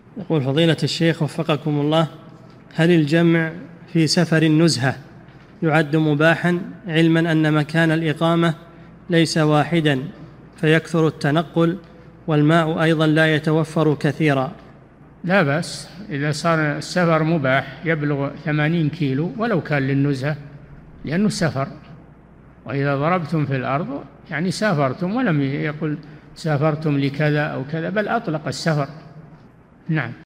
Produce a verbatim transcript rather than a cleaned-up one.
يقول فضيلة الشيخ وفقكم الله: هل الجمع في سفر النزهة يعد مباحا، علما أن مكان الإقامة ليس واحدا فيكثر التنقل والماء أيضا لا يتوفر كثيرا؟ لا بأس إذا صار السفر مباح يبلغ ثمانين كيلو ولو كان للنزهة، لأنه سفر. وإذا ضربتم في الأرض يعني سافرتم، ولم يقل سافرتم لكذا أو كذا، بل أطلق السفر. نعم.